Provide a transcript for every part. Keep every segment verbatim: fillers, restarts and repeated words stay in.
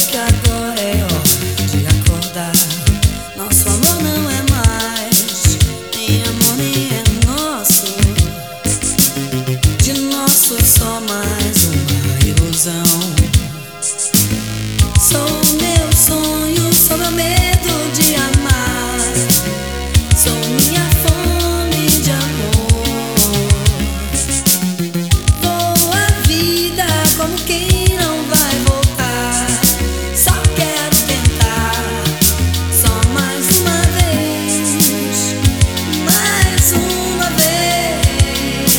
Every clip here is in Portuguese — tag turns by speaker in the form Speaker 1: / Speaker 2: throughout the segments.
Speaker 1: que agora é hora de acordar. Nosso amor não é mais nem amor, nem é nosso. De nosso só mais uma ilusão. Sou meu sonho, sou meu medo de amar. Sou minha fome de amor. Vou a vida como quem não vai voltar. Só quero tentar, só mais uma vez, mais uma vez.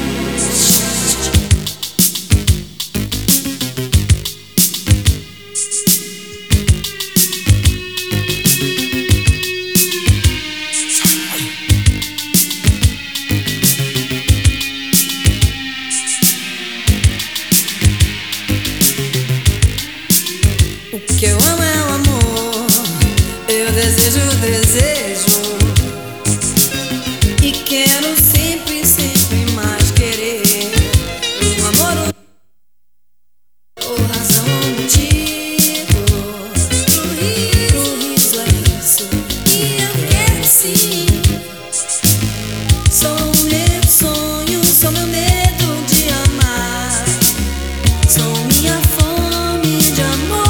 Speaker 1: O que eu amo é o amor, eu desejo, desejo. E quero sempre, sempre mais querer. Um amor, ou razão, ou motivo. Pro riso, pro riso é isso. E eu quero sim. Sou meu sonho, sou meu medo de amar. Sou minha fome de amor.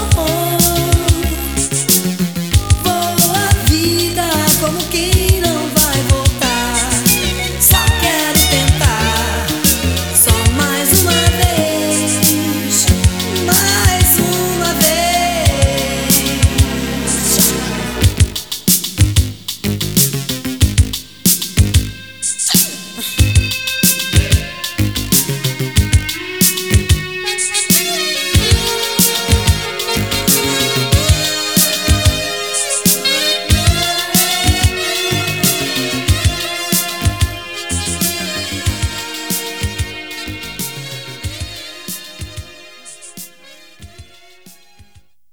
Speaker 1: Como quem não vai voltar. Só quero tentar, só mais uma vez, mais uma vez.